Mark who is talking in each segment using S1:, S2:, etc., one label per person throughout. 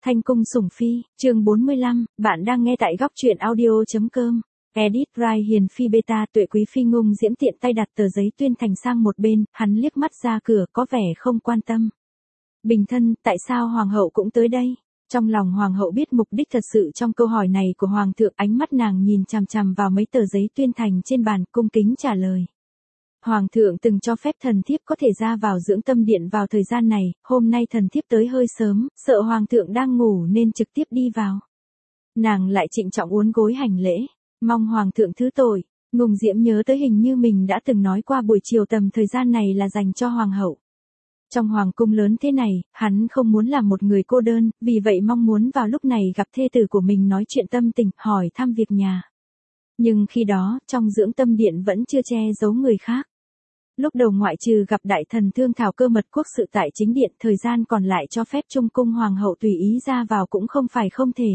S1: Thanh cung sủng phi, chương 45, bạn đang nghe tại góc truyện audio.com. Edit Rai hiền phi beta Tuệ quý phi Ngùng Diễm tiện tay đặt tờ giấy tuyên thành sang một bên, hắn liếc mắt ra cửa có vẻ không quan tâm. Bình thân, tại sao hoàng hậu cũng tới đây? Trong lòng hoàng hậu biết mục đích thật sự trong câu hỏi này của hoàng thượng, ánh mắt nàng nhìn chằm chằm vào mấy tờ giấy tuyên thành trên bàn, cung kính trả lời. Hoàng thượng từng cho phép thần thiếp có thể ra vào dưỡng tâm điện vào thời gian này, hôm nay thần thiếp tới hơi sớm, sợ hoàng thượng đang ngủ nên trực tiếp đi vào. Nàng lại trịnh trọng uốn gối hành lễ, mong hoàng thượng thứ tội. Ngùng Diễm nhớ tới hình như mình đã từng nói qua buổi chiều tầm thời gian này là dành cho hoàng hậu. Trong hoàng cung lớn thế này, hắn không muốn làm một người cô đơn, vì vậy mong muốn vào lúc này gặp thê tử của mình nói chuyện tâm tình, hỏi thăm việc nhà. Nhưng khi đó, trong dưỡng tâm điện vẫn chưa che giấu người khác. Lúc đầu ngoại trừ gặp đại thần thương thảo cơ mật quốc sự tại chính điện, thời gian còn lại cho phép trung cung hoàng hậu tùy ý ra vào cũng không phải không thể.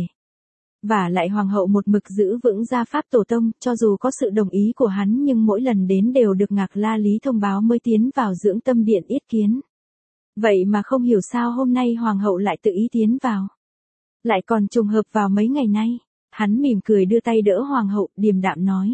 S1: Và lại hoàng hậu một mực giữ vững gia pháp tổ tông, cho dù có sự đồng ý của hắn nhưng mỗi lần đến đều được Ngạc La Lý thông báo mới tiến vào dưỡng tâm điện yết kiến. Vậy mà không hiểu sao hôm nay hoàng hậu lại tự ý tiến vào. Lại còn trùng hợp vào mấy ngày nay. Hắn mỉm cười đưa tay đỡ hoàng hậu, điềm đạm nói.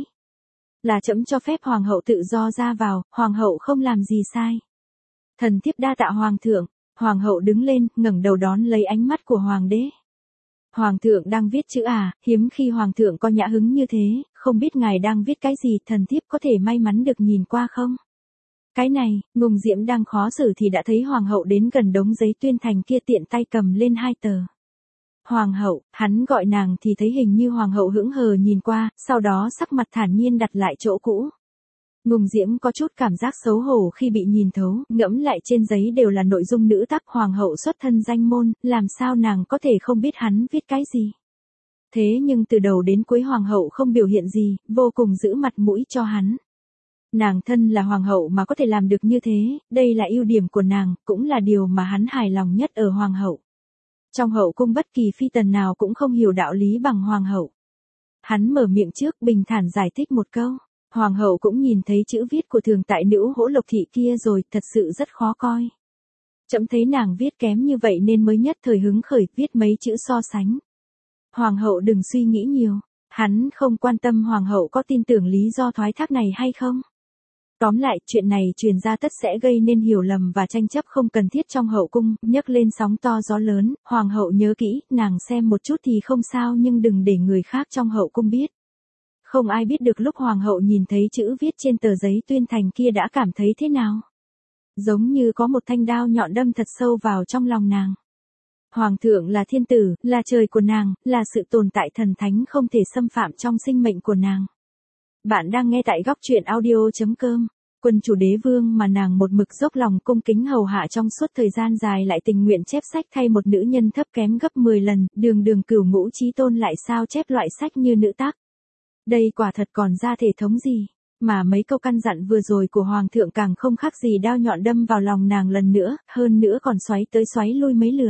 S1: Là trẫm cho phép hoàng hậu tự do ra vào, hoàng hậu không làm gì sai. Thần thiếp đa tạ hoàng thượng. Hoàng hậu đứng lên, ngẩng đầu đón lấy ánh mắt của hoàng đế. Hoàng thượng đang viết chữ à, hiếm khi hoàng thượng có nhã hứng như thế, không biết ngài đang viết cái gì, thần thiếp có thể may mắn được nhìn qua không? Cái này, Ngùng Diễm đang khó xử thì đã thấy hoàng hậu đến gần đống giấy tuyên thành kia, tiện tay cầm lên 2 tờ. Hoàng hậu, hắn gọi nàng thì thấy hình như hoàng hậu hững hờ nhìn qua, sau đó sắc mặt thản nhiên đặt lại chỗ cũ. Ngùng Diễm có chút cảm giác xấu hổ khi bị nhìn thấu, ngẫm lại trên giấy đều là nội dung nữ tác, hoàng hậu xuất thân danh môn, làm sao nàng có thể không biết hắn viết cái gì. Thế nhưng từ đầu đến cuối hoàng hậu không biểu hiện gì, vô cùng giữ mặt mũi cho hắn. Nàng thân là hoàng hậu mà có thể làm được như thế, đây là ưu điểm của nàng, cũng là điều mà hắn hài lòng nhất ở hoàng hậu. Trong hậu cung bất kỳ phi tần nào cũng không hiểu đạo lý bằng hoàng hậu. Hắn mở miệng trước, bình thản giải thích một câu. Hoàng hậu cũng nhìn thấy chữ viết của thường tại nữ Hỗ Lộc thị kia rồi, thật sự rất khó coi. Trẫm thấy nàng viết kém như vậy nên mới nhất thời hứng khởi viết mấy chữ so sánh. Hoàng hậu đừng suy nghĩ nhiều. Hắn không quan tâm hoàng hậu có tin tưởng lý do thoái thác này hay không. Tóm lại, chuyện này truyền ra tất sẽ gây nên hiểu lầm và tranh chấp không cần thiết trong hậu cung, nhấc lên sóng to gió lớn. Hoàng hậu nhớ kỹ, nàng xem một chút thì không sao nhưng đừng để người khác trong hậu cung biết. Không ai biết được lúc hoàng hậu nhìn thấy chữ viết trên tờ giấy tuyên thành kia đã cảm thấy thế nào. Giống như có một thanh đao nhọn đâm thật sâu vào trong lòng nàng. Hoàng thượng là thiên tử, là trời của nàng, là sự tồn tại thần thánh không thể xâm phạm trong sinh mệnh của nàng. Bạn đang nghe tại góc truyện audio.com. Quân chủ đế vương mà nàng một mực dốc lòng cung kính hầu hạ trong suốt thời gian dài lại tình nguyện chép sách thay một nữ nhân thấp kém gấp 10 lần, đường cửu ngũ chí tôn lại sao chép loại sách như nữ tác. Đây quả thật còn ra thể thống gì, mà mấy câu căn dặn vừa rồi của hoàng thượng càng không khác gì đao nhọn đâm vào lòng nàng lần nữa, hơn nữa còn xoáy tới xoáy lui mấy lượt.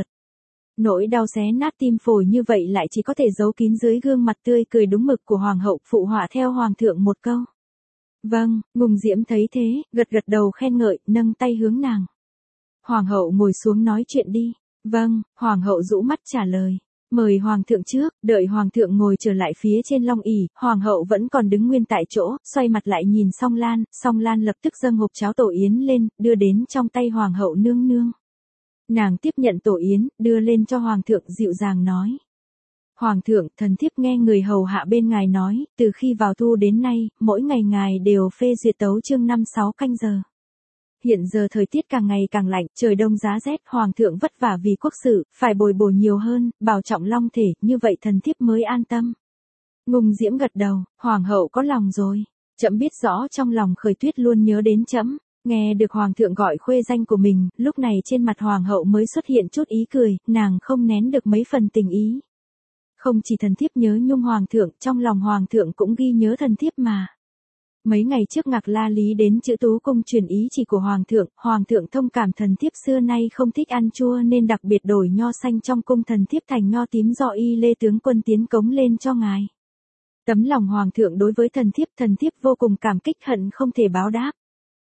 S1: Nỗi đau xé nát tim phổi như vậy lại chỉ có thể giấu kín dưới gương mặt tươi cười đúng mực của hoàng hậu, phụ họa theo hoàng thượng một câu. Vâng, Ngùng Diễm thấy thế, gật đầu khen ngợi, nâng tay hướng nàng. Hoàng hậu ngồi xuống nói chuyện đi. Vâng, hoàng hậu rũ mắt trả lời. Mời hoàng thượng trước, đợi hoàng thượng ngồi trở lại phía trên long ỷ, hoàng hậu vẫn còn đứng nguyên tại chỗ, xoay mặt lại nhìn Song Lan lập tức dâng hộp cháo tổ yến lên, đưa đến trong tay hoàng hậu nương nương. Nàng tiếp nhận tổ yến, đưa lên cho hoàng thượng, dịu dàng nói. Hoàng thượng, thần thiếp nghe người hầu hạ bên ngài nói, từ khi vào thu đến nay, mỗi ngày ngài đều phê duyệt tấu chương 5-6 canh giờ. Hiện giờ thời tiết càng ngày càng lạnh, trời đông giá rét, hoàng thượng vất vả vì quốc sự, phải bồi bổ nhiều hơn, bảo trọng long thể, như vậy thần thiếp mới an tâm. Ngùng Diễm gật đầu, hoàng hậu có lòng rồi. Trẫm biết rõ trong lòng Khởi Tuyết luôn nhớ đến trẫm. Nghe được hoàng thượng gọi khuê danh của mình, lúc này trên mặt hoàng hậu mới xuất hiện chút ý cười, nàng không nén được mấy phần tình ý. Không chỉ thần thiếp nhớ nhung hoàng thượng, trong lòng hoàng thượng cũng ghi nhớ thần thiếp mà. Mấy ngày trước Ngạc La Lý đến chữ Tú cung truyền ý chỉ của hoàng thượng thông cảm thần thiếp xưa nay không thích ăn chua nên đặc biệt đổi nho xanh trong cung thần thiếp thành nho tím do Y Lê tướng quân tiến cống lên cho ngài. Tấm lòng hoàng thượng đối với thần thiếp vô cùng cảm kích, hận không thể báo đáp.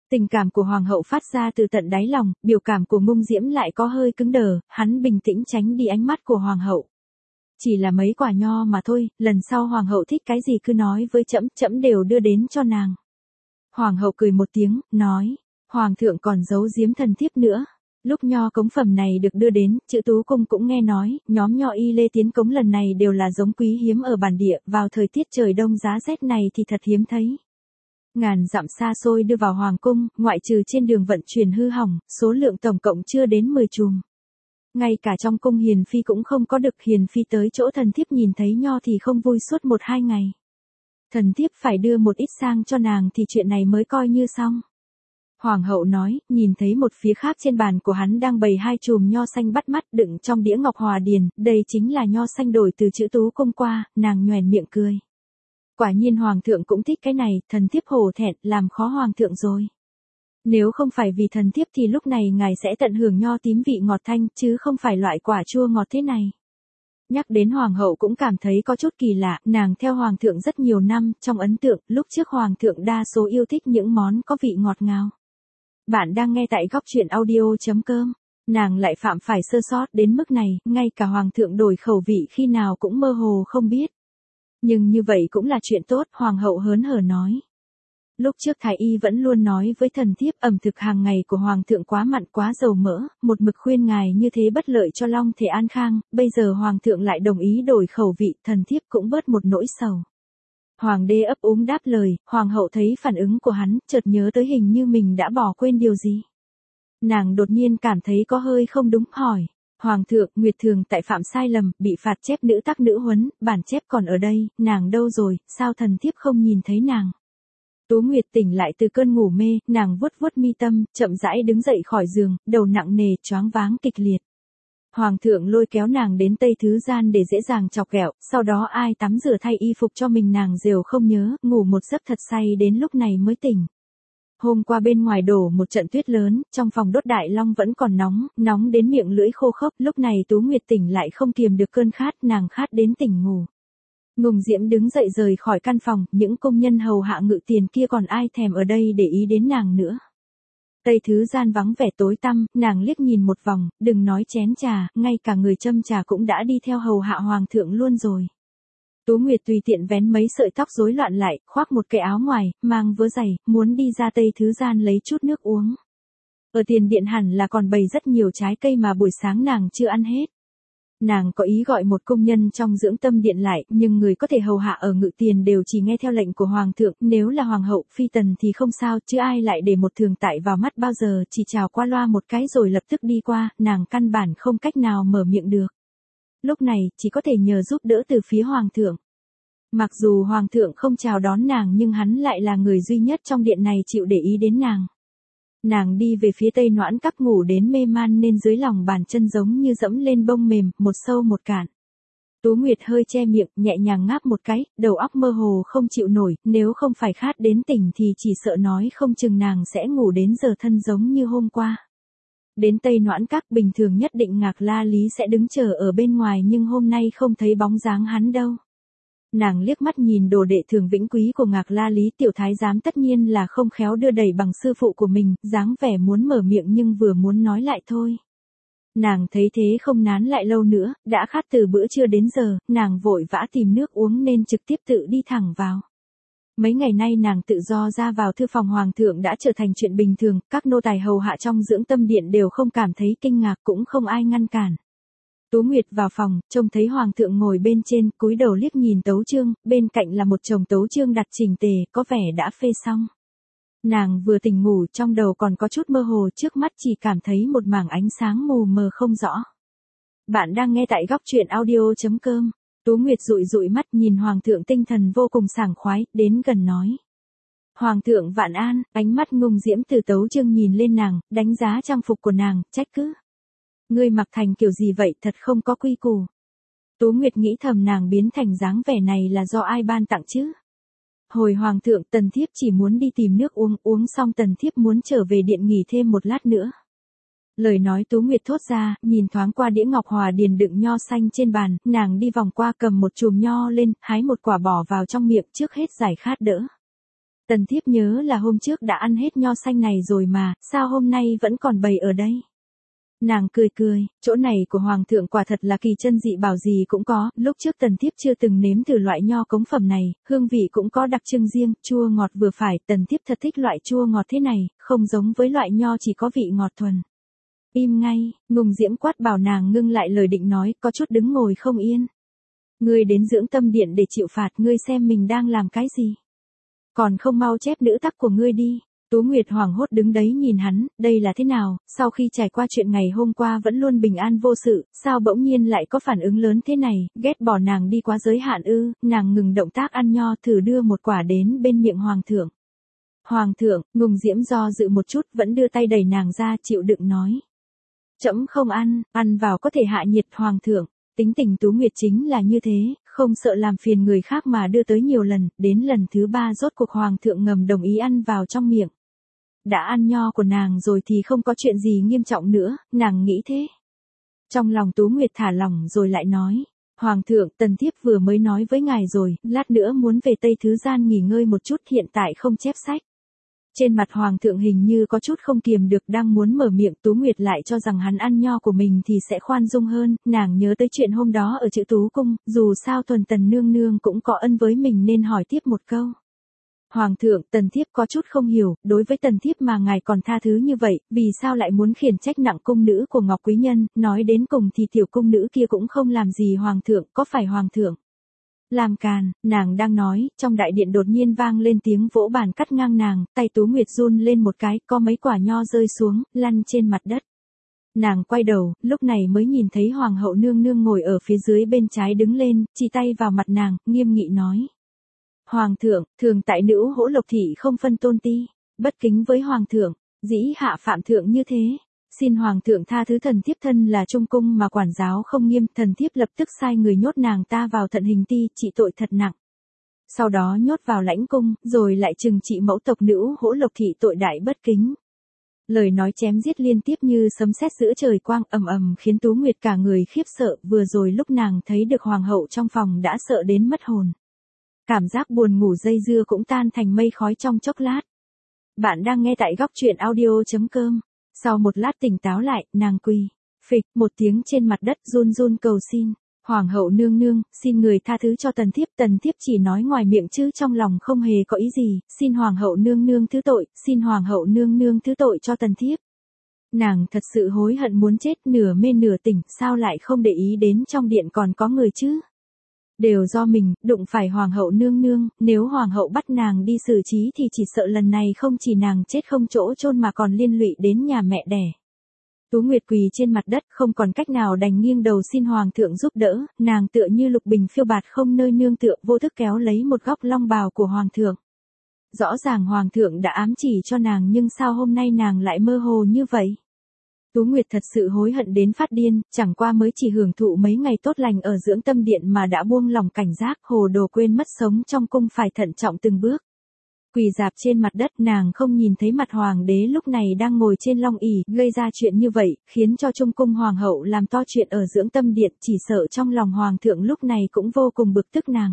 S1: Tình cảm của hoàng hậu phát ra từ tận đáy lòng, biểu cảm của Ngung Diễm lại có hơi cứng đờ, hắn bình tĩnh tránh đi ánh mắt của hoàng hậu. Chỉ là mấy quả nho mà thôi, lần sau hoàng hậu thích cái gì cứ nói với trẫm, trẫm đều đưa đến cho nàng. Hoàng hậu cười một tiếng, nói, hoàng thượng còn giấu giếm thần thiếp nữa. Lúc nho cống phẩm này được đưa đến, Chữ Tú Cung cũng nghe nói, nhóm nho y lê tiến cống lần này đều là giống quý hiếm ở bản địa, vào thời tiết trời đông giá rét này thì thật hiếm thấy. Ngàn dặm xa xôi đưa vào hoàng cung, ngoại trừ trên đường vận chuyển hư hỏng, số lượng tổng cộng chưa đến 10 chùm. Ngay cả trong cung hiền phi cũng không có được, hiền phi tới chỗ thần thiếp nhìn thấy nho thì không vui suốt 1-2 ngày. Thần thiếp phải đưa một ít sang cho nàng thì chuyện này mới coi như xong. Hoàng hậu nói, nhìn thấy một phía khác trên bàn của hắn đang bày 2 chùm nho xanh bắt mắt đựng trong đĩa ngọc hòa điền, đây chính là nho xanh đổi từ Chữ Tú Cung qua, nàng nhoẻn miệng cười. Quả nhiên hoàng thượng cũng thích cái này, thần thiếp hổ thẹn, làm khó hoàng thượng rồi. Nếu không phải vì thần thiếp thì lúc này ngài sẽ tận hưởng nho tím vị ngọt thanh, chứ không phải loại quả chua ngọt thế này. Nhắc đến hoàng hậu cũng cảm thấy có chút kỳ lạ, nàng theo hoàng thượng rất nhiều năm, trong ấn tượng, lúc trước hoàng thượng đa số yêu thích những món có vị ngọt ngào. Bạn đang nghe tại góc truyện audio.com. Nàng lại phạm phải sơ sót đến mức này, ngay cả hoàng thượng đổi khẩu vị khi nào cũng mơ hồ không biết. Nhưng như vậy cũng là chuyện tốt, hoàng hậu hớn hở nói. Lúc trước thái y vẫn luôn nói với thần thiếp ẩm thực hàng ngày của hoàng thượng quá mặn quá dầu mỡ, một mực khuyên ngài như thế bất lợi cho long thể an khang, bây giờ hoàng thượng lại đồng ý đổi khẩu vị, thần thiếp cũng bớt một nỗi sầu. Hoàng đế ấp úng đáp lời, hoàng hậu thấy phản ứng của hắn, chợt nhớ tới hình như mình đã bỏ quên điều gì. Nàng đột nhiên cảm thấy có hơi không đúng, hỏi. Hoàng thượng, Nguyệt Thường tại phạm sai lầm, bị phạt chép nữ tắc nữ huấn, bản chép còn ở đây, nàng đâu rồi, sao thần thiếp không nhìn thấy nàng. Tú Nguyệt tỉnh lại từ cơn ngủ mê, nàng vuốt vuốt mi tâm, chậm rãi đứng dậy khỏi giường, đầu nặng nề, choáng váng kịch liệt. Hoàng thượng lôi kéo nàng đến tây thứ gian để dễ dàng chọc ghẹo, sau đó ai tắm rửa thay y phục cho mình nàng đều không nhớ, ngủ một giấc thật say đến lúc này mới tỉnh. Hôm qua bên ngoài đổ một trận tuyết lớn, trong phòng đốt đại long vẫn còn nóng, nóng đến miệng lưỡi khô khốc, lúc này Tú Nguyệt tỉnh lại không kiềm được cơn khát, nàng khát đến tỉnh ngủ. Ngung Diễm đứng dậy rời khỏi căn phòng, những công nhân hầu hạ ngự tiền kia còn ai thèm ở đây để ý đến nàng nữa. Tây thứ gian vắng vẻ tối tăm, nàng liếc nhìn một vòng, đừng nói chén trà, ngay cả người châm trà cũng đã đi theo hầu hạ hoàng thượng luôn rồi. Tú Nguyệt tùy tiện vén mấy sợi tóc rối loạn lại, khoác một cái áo ngoài, mang vớ giày, muốn đi ra Tây thứ gian lấy chút nước uống. Ở tiền điện hẳn là còn bày rất nhiều trái cây mà buổi sáng nàng chưa ăn hết. Nàng có ý gọi một công nhân trong dưỡng tâm điện lại, nhưng người có thể hầu hạ ở ngự tiền đều chỉ nghe theo lệnh của hoàng thượng, nếu là hoàng hậu, phi tần thì không sao, chứ ai lại để một thường tại vào mắt bao giờ, chỉ chào qua loa một cái rồi lập tức đi qua, nàng căn bản không cách nào mở miệng được. Lúc này, chỉ có thể nhờ giúp đỡ từ phía hoàng thượng. Mặc dù hoàng thượng không chào đón nàng nhưng hắn lại là người duy nhất trong điện này chịu để ý đến nàng. Nàng đi về phía tây noãn các ngủ đến mê man nên dưới lòng bàn chân giống như dẫm lên bông mềm, một sâu một cạn. Tú Nguyệt hơi che miệng, nhẹ nhàng ngáp một cái, đầu óc mơ hồ không chịu nổi, nếu không phải khát đến tỉnh thì chỉ sợ nói không chừng nàng sẽ ngủ đến giờ thân giống như hôm qua. Đến tây noãn các bình thường nhất định Ngạc La Lý sẽ đứng chờ ở bên ngoài nhưng hôm nay không thấy bóng dáng hắn đâu. Nàng liếc mắt nhìn đồ đệ thường vĩnh quý của Ngạc La Lý, tiểu thái giám tất nhiên là không khéo đưa đẩy bằng sư phụ của mình, dáng vẻ muốn mở miệng nhưng vừa muốn nói lại thôi. Nàng thấy thế không nán lại lâu nữa, đã khát từ bữa trưa đến giờ, nàng vội vã tìm nước uống nên trực tiếp tự đi thẳng vào. Mấy ngày nay nàng tự do ra vào thư phòng hoàng thượng đã trở thành chuyện bình thường, các nô tài hầu hạ trong dưỡng tâm điện đều không cảm thấy kinh ngạc, cũng không ai ngăn cản. Tú Nguyệt vào phòng, trông thấy hoàng thượng ngồi bên trên, cúi đầu liếc nhìn tấu chương, bên cạnh là một chồng tấu chương đặt chỉnh tề, có vẻ đã phê xong. Nàng vừa tỉnh ngủ, trong đầu còn có chút mơ hồ, trước mắt chỉ cảm thấy một mảng ánh sáng mù mờ không rõ. Bạn đang nghe tại góc truyện audio.com. Tú Nguyệt dụi dụi mắt nhìn hoàng thượng tinh thần vô cùng sảng khoái, đến gần nói. Hoàng thượng vạn an, ánh mắt Ngung Diễm từ tấu chương nhìn lên nàng, đánh giá trang phục của nàng, trách cứ. Ngươi mặc thành kiểu gì vậy, thật không có quy củ. Tú Nguyệt nghĩ thầm nàng biến thành dáng vẻ này là do ai ban tặng chứ. Hồi hoàng thượng, tần thiếp chỉ muốn đi tìm nước uống, uống xong tần thiếp muốn trở về điện nghỉ thêm một lát nữa. Lời nói Tú Nguyệt thốt ra, nhìn thoáng qua đĩa ngọc hòa điền đựng nho xanh trên bàn, nàng đi vòng qua cầm một chùm nho lên, hái một quả bỏ vào trong miệng, trước hết giải khát đỡ. Tần thiếp nhớ là hôm trước đã ăn hết nho xanh này rồi mà, sao hôm nay vẫn còn bày ở đây? Nàng cười cười, chỗ này của hoàng thượng quả thật là kỳ chân dị bảo gì cũng có, lúc trước tần thiếp chưa từng nếm thử loại nho cống phẩm này, hương vị cũng có đặc trưng riêng, chua ngọt vừa phải, tần thiếp thật thích loại chua ngọt thế này, không giống với loại nho chỉ có vị ngọt thuần. Im ngay, Ngùng Diễm quát bảo nàng ngưng lại lời định nói, có chút đứng ngồi không yên. Ngươi đến dưỡng tâm điện để chịu phạt, ngươi xem mình đang làm cái gì? Còn không mau chép nữ tắc của ngươi đi. Tú Nguyệt hoảng hốt đứng đấy nhìn hắn, đây là thế nào, sau khi trải qua chuyện ngày hôm qua vẫn luôn bình an vô sự, sao bỗng nhiên lại có phản ứng lớn thế này, ghét bỏ nàng đi quá giới hạn ư, nàng ngừng động tác ăn nho thử đưa một quả đến bên miệng hoàng thượng. Hoàng thượng, Ngùng Diễm do dự một chút vẫn đưa tay đẩy nàng ra chịu đựng nói. Trẫm không ăn, ăn vào có thể hạ nhiệt hoàng thượng. Tính tình Tú Nguyệt chính là như thế, không sợ làm phiền người khác mà đưa tới nhiều lần, đến lần thứ 3 rốt cuộc hoàng thượng ngầm đồng ý ăn vào trong miệng. Đã ăn nho của nàng rồi thì không có chuyện gì nghiêm trọng nữa, nàng nghĩ thế. Trong lòng Tú Nguyệt thả lỏng rồi lại nói, hoàng thượng, tần thiếp vừa mới nói với ngài rồi, lát nữa muốn về Tây Thứ Gian nghỉ ngơi một chút, hiện tại không chép sách. Trên mặt hoàng thượng hình như có chút không kiềm được, đang muốn mở miệng, Tú Nguyệt lại cho rằng hắn ăn nho của mình thì sẽ khoan dung hơn, nàng nhớ tới chuyện hôm đó ở Chữ Tú Cung, dù sao Thuần Tần nương nương cũng có ân với mình nên hỏi tiếp một câu. Hoàng thượng, tần thiếp có chút không hiểu, đối với tần thiếp mà ngài còn tha thứ như vậy, vì sao lại muốn khiển trách nặng cung nữ của Ngọc Quý Nhân, nói đến cùng thì tiểu cung nữ kia cũng không làm gì hoàng thượng, có phải hoàng thượng? Làm càn, nàng đang nói, trong đại điện đột nhiên vang lên tiếng vỗ bàn cắt ngang nàng, tay Tú Nguyệt run lên một cái, có mấy quả nho rơi xuống, lăn trên mặt đất. Nàng quay đầu, lúc này mới nhìn thấy hoàng hậu nương nương ngồi ở phía dưới bên trái đứng lên, chỉ tay vào mặt nàng, nghiêm nghị nói. Hoàng thượng, thường tại nữ hỗ Lộc thị không phân tôn ti, bất kính với hoàng thượng, dĩ hạ phạm thượng như thế. Xin hoàng thượng tha thứ, thần thiếp thân là trung cung mà quản giáo không nghiêm, thần thiếp lập tức sai người nhốt nàng ta vào thận hình ti, trị tội thật nặng. Sau đó nhốt vào lãnh cung, rồi lại trừng trị mẫu tộc nữ hỗ Lộc thị tội đại bất kính. Lời nói chém giết liên tiếp như sấm sét giữa trời quang, ầm ầm khiến Tú Nguyệt cả người khiếp sợ, vừa rồi lúc nàng thấy được hoàng hậu trong phòng đã sợ đến mất hồn. Cảm giác buồn ngủ dây dưa cũng tan thành mây khói trong chốc lát. Bạn đang nghe tại góc truyện audio.com. Sau một lát tỉnh táo lại, nàng quỳ, phịch một tiếng trên mặt đất run run cầu xin. Hoàng hậu nương nương, xin người tha thứ cho tần thiếp chỉ nói ngoài miệng chứ trong lòng không hề có ý gì, xin hoàng hậu nương nương thứ tội, xin hoàng hậu nương nương thứ tội cho tần thiếp. Nàng thật sự hối hận muốn chết, nửa mê nửa tỉnh, sao lại không để ý đến trong điện còn có người chứ? Đều do mình, đụng phải hoàng hậu nương nương, nếu hoàng hậu bắt nàng đi xử trí thì chỉ sợ lần này không chỉ nàng chết không chỗ chôn mà còn liên lụy đến nhà mẹ đẻ. Tú Nguyệt quỳ trên mặt đất không còn cách nào đành nghiêng đầu xin hoàng thượng giúp đỡ, nàng tựa như lục bình phiêu bạt không nơi nương tựa, vô thức kéo lấy một góc long bào của hoàng thượng. Rõ ràng hoàng thượng đã ám chỉ cho nàng nhưng sao hôm nay nàng lại mơ hồ như vậy? Tú Nguyệt thật sự hối hận đến phát điên, chẳng qua mới chỉ hưởng thụ mấy ngày tốt lành ở dưỡng tâm điện mà đã buông lòng cảnh giác, hồ đồ quên mất sống trong cung phải thận trọng từng bước. Quỳ dạp trên mặt đất, nàng không nhìn thấy mặt hoàng đế lúc này đang ngồi trên long ỷ, gây ra chuyện như vậy, khiến cho trung cung hoàng hậu làm to chuyện ở dưỡng tâm điện, chỉ sợ trong lòng hoàng thượng lúc này cũng vô cùng bực tức nàng.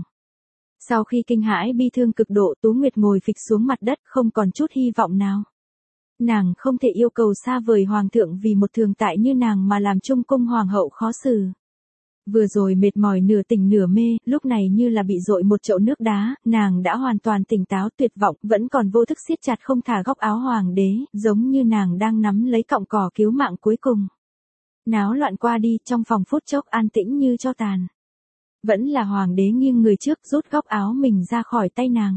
S1: Sau khi kinh hãi bi thương cực độ, Tú Nguyệt ngồi phịch xuống mặt đất, không còn chút hy vọng nào. Nàng không thể yêu cầu xa vời hoàng thượng vì một thường tại như nàng mà làm trung cung hoàng hậu khó xử. Vừa rồi mệt mỏi nửa tỉnh nửa mê, lúc này như là bị dội một chậu nước đá, nàng đã hoàn toàn tỉnh táo, tuyệt vọng, vẫn còn vô thức siết chặt không thả góc áo hoàng đế, giống như nàng đang nắm lấy cọng cỏ cứu mạng cuối cùng. Náo loạn qua đi, trong phòng phút chốc an tĩnh như tro tàn. Vẫn là hoàng đế nghiêng người trước rút góc áo mình ra khỏi tay nàng.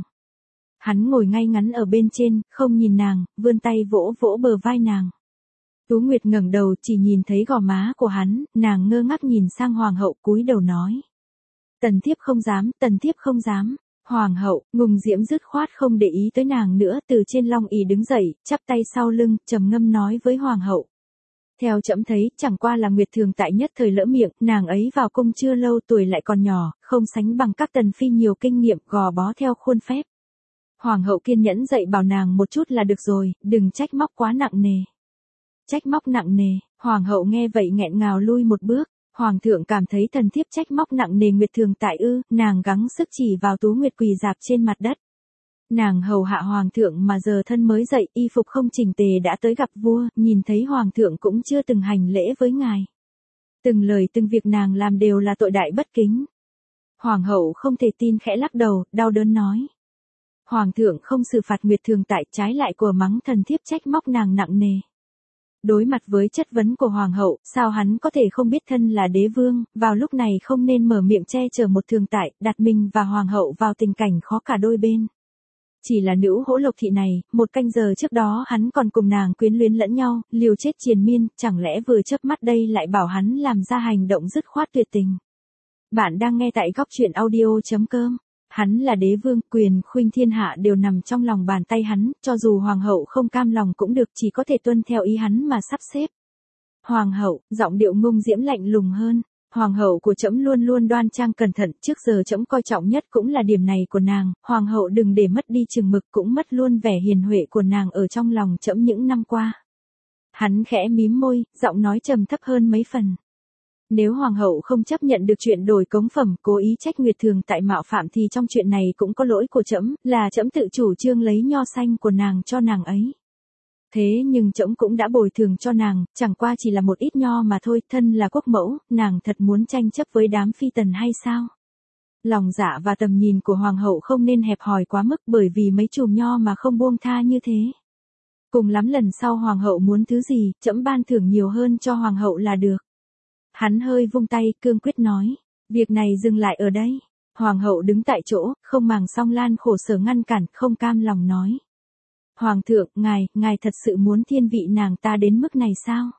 S1: Hắn ngồi ngay ngắn ở bên trên, không nhìn nàng, vươn tay vỗ vỗ bờ vai nàng. Tú Nguyệt ngẩng đầu chỉ nhìn thấy gò má của hắn, nàng ngơ ngác nhìn sang hoàng hậu cúi đầu nói. Tần thiếp không dám, tần thiếp không dám. Hoàng hậu, Ngùng Diễm dứt khoát không để ý tới nàng nữa, từ trên long ỷ đứng dậy, chắp tay sau lưng, trầm ngâm nói với hoàng hậu. Theo trẫm thấy, chẳng qua là Nguyệt thường tại nhất thời lỡ miệng, nàng ấy vào cung chưa lâu, tuổi lại còn nhỏ, không sánh bằng các tần phi nhiều kinh nghiệm, gò bó theo khuôn phép. Hoàng hậu kiên nhẫn dạy bảo nàng một chút là được rồi, đừng trách móc quá nặng nề. Trách móc nặng nề, hoàng hậu nghe vậy nghẹn ngào lui một bước, hoàng thượng cảm thấy thần thiếp trách móc nặng nề Nguyệt thường tại ư, nàng gắng sức chỉ vào Tú Nguyệt quỳ dạp trên mặt đất. Nàng hầu hạ hoàng thượng mà giờ thân mới dậy, y phục không chỉnh tề đã tới gặp vua, nhìn thấy hoàng thượng cũng chưa từng hành lễ với ngài. Từng lời từng việc nàng làm đều là tội đại bất kính. Hoàng hậu không thể tin khẽ lắc đầu, đau đớn nói. Hoàng thượng không xử phạt Nguyệt Thường tại, trái lại của mắng thần thiếp trách móc nàng nặng nề. Đối mặt với chất vấn của hoàng hậu, sao hắn có thể không biết thân là đế vương, vào lúc này không nên mở miệng che chở một thường tại, đặt mình và hoàng hậu vào tình cảnh khó cả đôi bên. Chỉ là nữ hỗ lộc thị này, một canh giờ trước đó hắn còn cùng nàng quyến luyến lẫn nhau, liều chết triền miên, chẳng lẽ vừa chớp mắt đây lại bảo hắn làm ra hành động dứt khoát tuyệt tình. Bạn đang nghe tại góc truyện audio.com. Hắn là đế vương, quyền khuynh thiên hạ đều nằm trong lòng bàn tay hắn, cho dù hoàng hậu không cam lòng cũng được, chỉ có thể tuân theo ý hắn mà sắp xếp. Hoàng hậu, giọng điệu Ngung Diễm lạnh lùng hơn. Hoàng hậu của trẫm luôn luôn đoan trang cẩn thận, trước giờ trẫm coi trọng nhất cũng là điểm này của nàng, hoàng hậu đừng để mất đi chừng mực, cũng mất luôn vẻ hiền huệ của nàng ở trong lòng trẫm những năm qua. Hắn khẽ mím môi, giọng nói trầm thấp hơn mấy phần. Nếu hoàng hậu không chấp nhận được chuyện đổi cống phẩm, cố ý trách Nguyệt Thường tại mạo phạm thì trong chuyện này cũng có lỗi của trẫm, là trẫm tự chủ trương lấy nho xanh của nàng cho nàng ấy. Thế nhưng trẫm cũng đã bồi thường cho nàng, chẳng qua chỉ là một ít nho mà thôi, thân là quốc mẫu, nàng thật muốn tranh chấp với đám phi tần hay sao? Lòng dạ và tầm nhìn của hoàng hậu không nên hẹp hòi quá mức, bởi vì mấy chùm nho mà không buông tha như thế. Cùng lắm lần sau hoàng hậu muốn thứ gì, trẫm ban thưởng nhiều hơn cho hoàng hậu là được. Hắn hơi vung tay, cương quyết nói, việc này dừng lại ở đây. Hoàng hậu đứng tại chỗ, không màng Song Lan khổ sở ngăn cản, không cam lòng nói. Hoàng thượng, ngài thật sự muốn thiên vị nàng ta đến mức này sao?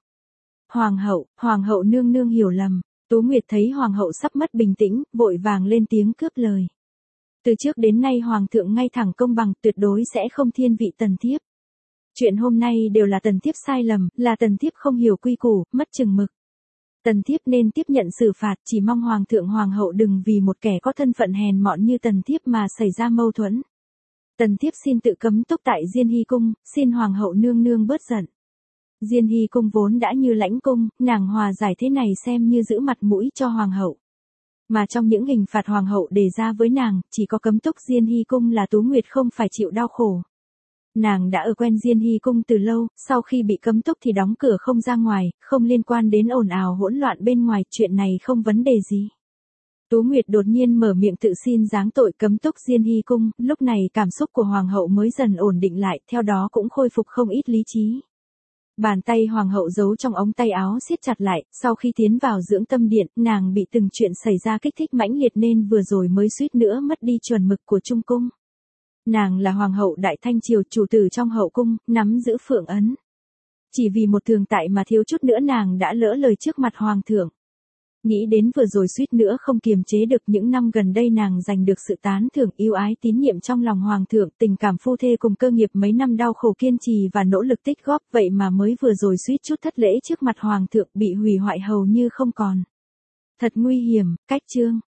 S1: Hoàng hậu nương nương hiểu lầm. Tố Nguyệt thấy hoàng hậu sắp mất bình tĩnh, vội vàng lên tiếng cướp lời. Từ trước đến nay hoàng thượng ngay thẳng công bằng, tuyệt đối sẽ không thiên vị tần thiếp. Chuyện hôm nay đều là tần thiếp sai lầm, là tần thiếp không hiểu quy củ, mất chừng mực. Tần thiếp nên tiếp nhận xử phạt, chỉ mong hoàng thượng hoàng hậu đừng vì một kẻ có thân phận hèn mọn như tần thiếp mà xảy ra mâu thuẫn. Tần thiếp xin tự cấm túc tại Diên Hy cung, xin hoàng hậu nương nương bớt giận. Diên Hy cung vốn đã như lãnh cung, nàng hòa giải thế này xem như giữ mặt mũi cho hoàng hậu. Mà trong những hình phạt hoàng hậu đề ra với nàng, chỉ có cấm túc Diên Hy cung là Tú Nguyệt không phải chịu đau khổ. Nàng đã ở quen Diên Hy cung từ lâu, sau khi bị cấm túc thì đóng cửa không ra ngoài, không liên quan đến ồn ào hỗn loạn bên ngoài, chuyện này không vấn đề gì. Tú Nguyệt đột nhiên mở miệng tự xin giáng tội cấm túc Diên Hy cung, lúc này cảm xúc của hoàng hậu mới dần ổn định lại, theo đó cũng khôi phục không ít lý trí. Bàn tay hoàng hậu giấu trong ống tay áo siết chặt lại, sau khi tiến vào dưỡng tâm điện, nàng bị từng chuyện xảy ra kích thích mãnh liệt nên vừa rồi mới suýt nữa mất đi chuẩn mực của trung cung. Nàng là hoàng hậu Đại Thanh triều, chủ tử trong hậu cung, nắm giữ phượng ấn. Chỉ vì một thường tại mà thiếu chút nữa nàng đã lỡ lời trước mặt hoàng thượng. Nghĩ đến vừa rồi suýt nữa không kiềm chế được, những năm gần đây nàng giành được sự tán thưởng yêu ái tín nhiệm trong lòng hoàng thượng, tình cảm phu thê cùng cơ nghiệp mấy năm đau khổ kiên trì và nỗ lực tích góp, vậy mà mới vừa rồi suýt chút thất lễ trước mặt hoàng thượng, bị hủy hoại hầu như không còn. Thật nguy hiểm, cách chương.